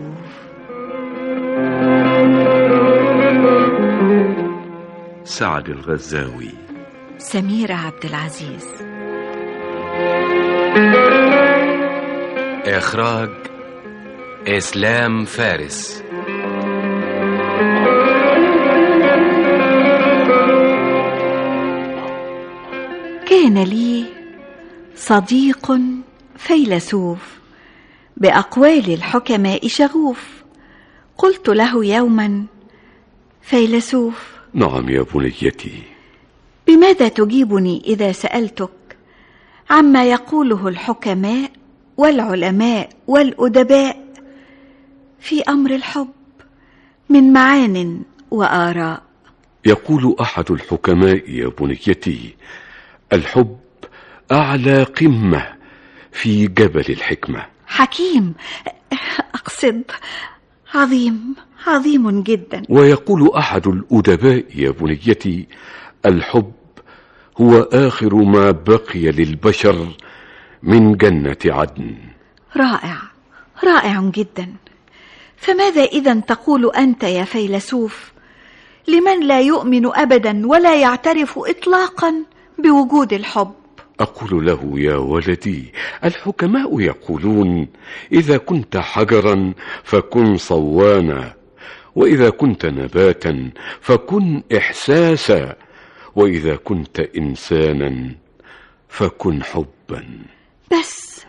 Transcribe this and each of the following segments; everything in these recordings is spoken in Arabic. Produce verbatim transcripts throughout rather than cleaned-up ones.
فيلسوف. سعد الغزاوي. سميرة عبد العزيز. إخراج إسلام فارس. كان لي صديق فيلسوف بأقوال الحكماء شغوف. قلت له يوما: فيلسوف. نعم يا بنيتي. بماذا تجيبني إذا سألتك عما يقوله الحكماء والعلماء والأدباء في أمر الحب من معان وآراء؟ يقول أحد الحكماء يا بنيتي: الحب أعلى قمة في جبل الحكمة. حكيم، أقصد عظيم، عظيم جدا. ويقول أحد الأدباء يا بنيتي: الحب هو آخر ما بقي للبشر من جنة عدن. رائع، رائع جدا. فماذا إذن تقول أنت يا فيلسوف لمن لا يؤمن أبدا ولا يعترف إطلاقا بوجود الحب؟ أقول له: يا ولدي، الحكماء يقولون: إذا كنت حجرا فكن صوانا، وإذا كنت نباتا فكن إحساسا، وإذا كنت إنسانا فكن حبا. بس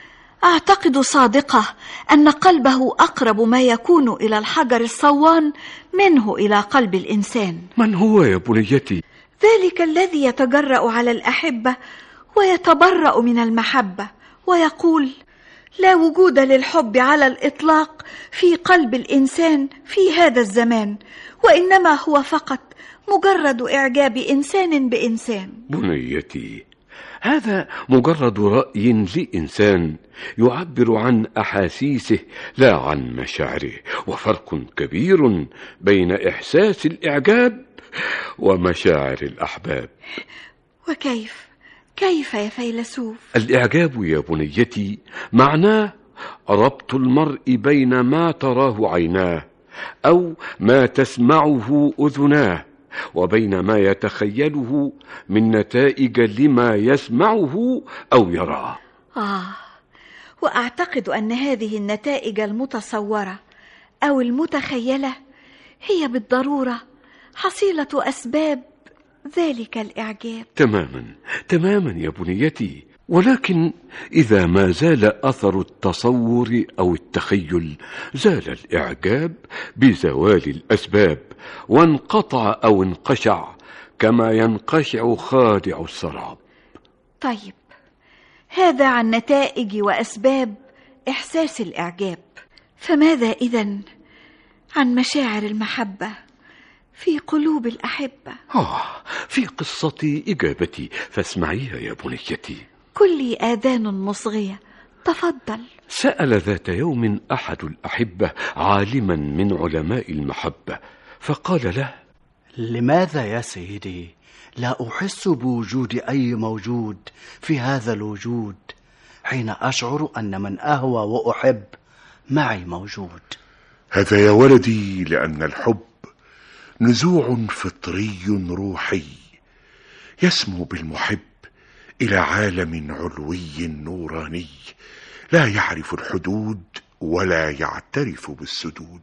أعتقد صادقة أن قلبه أقرب ما يكون إلى الحجر الصوان منه إلى قلب الإنسان. من هو يا بنيتي؟ ذلك الذي يتجرأ على الأحبة ويتبرأ من المحبة ويقول: لا وجود للحب على الإطلاق في قلب الإنسان في هذا الزمان، وإنما هو فقط مجرد إعجاب إنسان بإنسان. بنيتي، هذا مجرد رأي لإنسان يعبر عن أحاسيسه لا عن مشاعره، وفرق كبير بين إحساس الإعجاب ومشاعر الأحباب. وكيف؟ كيف يا فيلسوف؟ الإعجاب يا بنيتي معناه ربط المرء بين ما تراه عيناه أو ما تسمعه أذناه، وبين ما يتخيله من نتائج لما يسمعه أو يراه. آه، وأعتقد أن هذه النتائج المتصورة أو المتخيلة هي بالضرورة حصيلة أسباب ذلك الإعجاب. تماما تماما يا بنيتي، ولكن إذا ما زال أثر التصور أو التخيل زال الإعجاب بزوال الأسباب، وانقطع أو انقشع كما ينقشع خادع السراب. طيب، هذا عن نتائج وأسباب إحساس الإعجاب، فماذا إذن عن مشاعر المحبة في قلوب الأحبة؟ آه، في قصة إجابتي فاسمعيها يا بنيتي. كل آذان مصغية، تفضل. سأل ذات يوم أحد الأحبة عالما من علماء المحبة، فقال له: لماذا يا سيدي لا أحس بوجود أي موجود في هذا الوجود حين أشعر أن من أهوى وأحب معي موجود؟ هذا يا ولدي لأن الحب نزوع فطري روحي يسمو بالمحب إلى عالم علوي نوراني لا يعرف الحدود ولا يعترف بالسدود.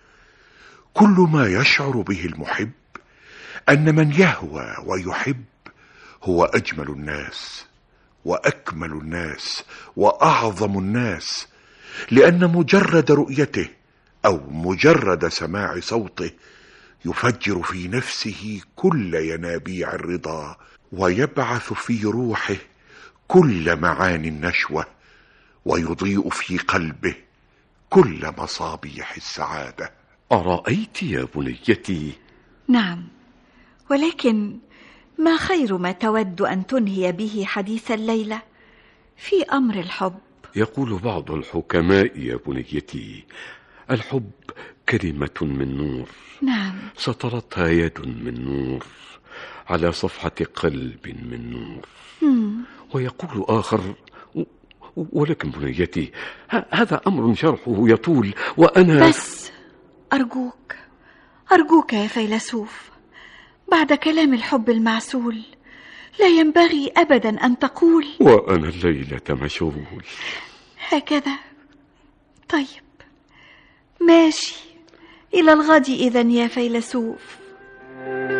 كل ما يشعر به المحب أن من يهوى ويحب هو أجمل الناس وأكمل الناس وأعظم الناس، لأن مجرد رؤيته أو مجرد سماع صوته يفجر في نفسه كل ينابيع الرضا، ويبعث في روحه كل معاني النشوة، ويضيء في قلبه كل مصابيح السعادة. أرأيت يا بنيتي؟ نعم، ولكن ما خير ما تود أن تنهي به حديث الليلة في أمر الحب؟ يقول بعض الحكماء يا بنيتي: الحب كلمة من نور، نعم، سطرتها يد من نور على صفحة قلب من نور. مم. ويقول آخر: ولكن بنيتي هذا أمر شرحه يطول، وأنا بس أرجوك أرجوك يا فيلسوف، بعد كلام الحب المعسول لا ينبغي أبدا أن تقول وأنا الليلة مشغول. هكذا؟ طيب ماشي، إلى الغد إذن يا فيلسوف.